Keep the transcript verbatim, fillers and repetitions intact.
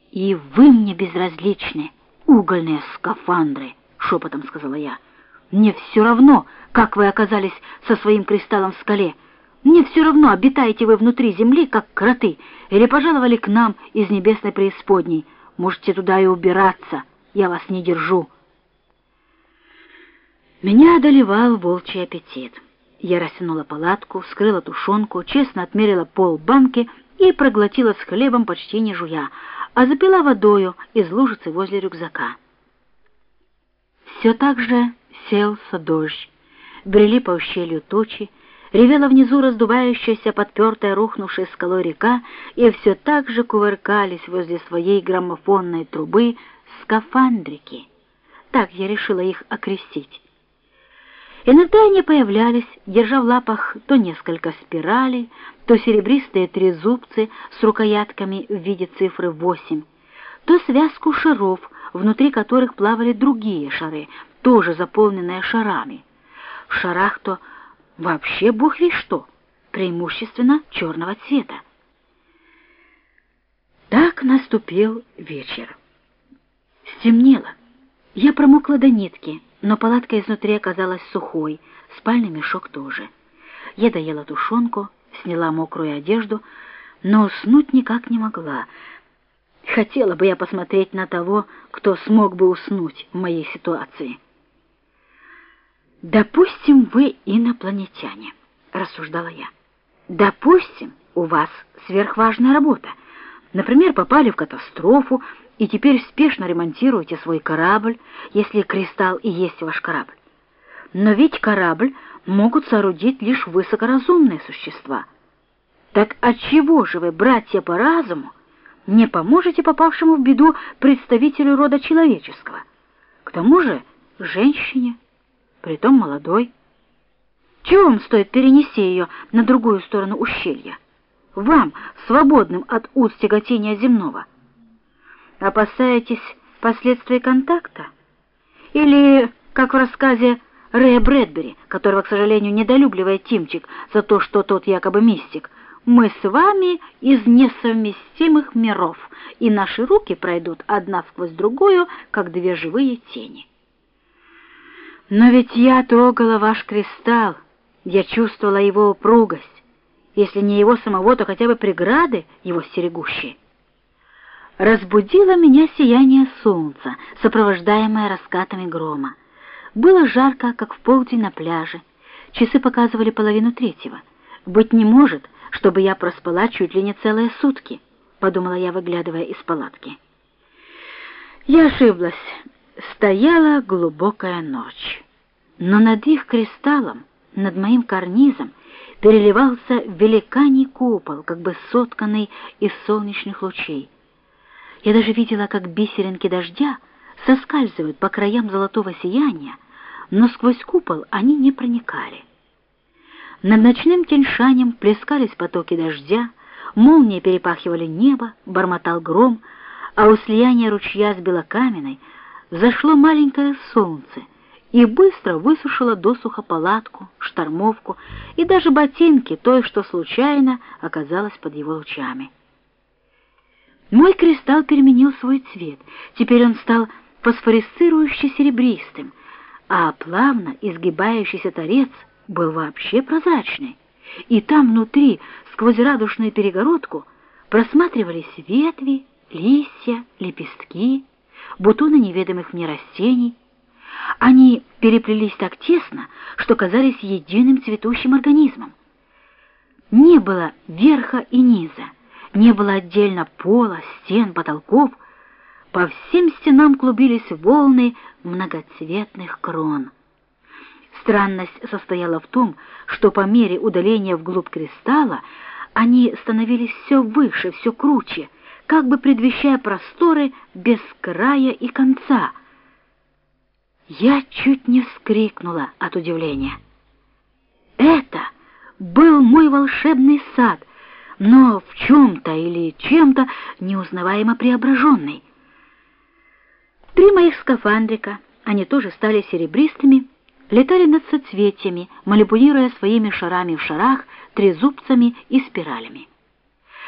«И вы мне безразличны, угольные скафандры», — шепотом сказала я. «Мне все равно, как вы оказались со своим кристаллом в скале. Мне все равно, обитаете вы внутри земли, как кроты, или пожаловали к нам из небесной преисподней. Можете туда и убираться, я вас не держу». Меня одолевал волчий аппетит. Я растянула палатку, вскрыла тушенку, честно отмерила полбанки и проглотила с хлебом, почти не жуя, а запила водою из лужицы возле рюкзака. Все так же селся дождь, брели по ущелью тучи, ревела внизу раздувающаяся, подпертая, рухнувшей скалой река, и все так же кувыркались возле своей граммофонной трубы скафандрики. Так я решила их окрестить. Иногда они появлялись, держа в лапах то несколько спиралей, то серебристые трезубцы с рукоятками в виде цифры восемь, то связку шаров, внутри которых плавали другие шары, тоже заполненные шарами. В шарах то вообще бог весть что, преимущественно черного цвета. Так наступил вечер. Стемнело. Я промокла до нитки, но палатка изнутри оказалась сухой, спальный мешок тоже. Я доела тушенку, сняла мокрую одежду, но уснуть никак не могла. Хотела бы я посмотреть на того, кто смог бы уснуть в моей ситуации. «Допустим, вы инопланетяне», — рассуждала я. «Допустим, у вас сверхважная работа. Например, попали в катастрофу, и теперь спешно ремонтируете свой корабль, если кристалл и есть ваш корабль. Но ведь корабль могут соорудить лишь высокоразумные существа. Так отчего же вы, братья по разуму, не поможете попавшему в беду представителю рода человеческого? К тому же женщине, притом молодой. Чего вам стоит перенести ее на другую сторону ущелья? Вам, свободным от уз тяготения земного. Опасаетесь последствий контакта? Или, как в рассказе Рэя Брэдбери, которого, к сожалению, недолюбливает Тимчик за то, что тот якобы мистик, «Мы с вами из несовместимых миров, и наши руки пройдут одна сквозь другую, как две живые тени». Но ведь я трогала ваш кристалл, я чувствовала его упругость, если не его самого, то хотя бы преграды, его стерегущие. Разбудило меня сияние солнца, сопровождаемое раскатами грома. Было жарко, как в полдень на пляже. Часы показывали половину третьего. Быть не может, чтобы я проспала чуть ли не целые сутки, подумала я, выглядывая из палатки. Я ошиблась. Стояла глубокая ночь. Но над их кристаллом, над моим карнизом, переливался великаний купол, как бы сотканный из солнечных лучей. Я даже видела, как бисеринки дождя соскальзывают по краям золотого сияния, но сквозь купол они не проникали. Над ночным Тянь-Шанем плескались потоки дождя, молнии перепахивали небо, бормотал гром, а у слияния ручья с Белокаменной взошло маленькое солнце и быстро высушило досуха палатку, штормовку и даже ботинки той, что случайно оказалась под его лучами. Мой кристалл переменил свой цвет. Теперь он стал фосфорисцирующе-серебристым, а плавно изгибающийся торец был вообще прозрачный. И там внутри, сквозь радужную перегородку, просматривались ветви, листья, лепестки, бутоны неведомых мне растений. Они переплелись так тесно, что казались единым цветущим организмом. Не было верха и низа, не было отдельно пола, стен, потолков. По всем стенам клубились волны многоцветных крон. Странность состояла в том, что по мере удаления вглубь кристалла они становились все выше, все круче, как бы предвещая просторы без края и конца. Я чуть не вскрикнула от удивления. Это был мой волшебный сад, но в чем-то или чем-то неузнаваемо преображенный. Три моих скафандрика, они тоже стали серебристыми, летали над соцветиями, манипулируя своими шарами в шарах, трезубцами и спиралями.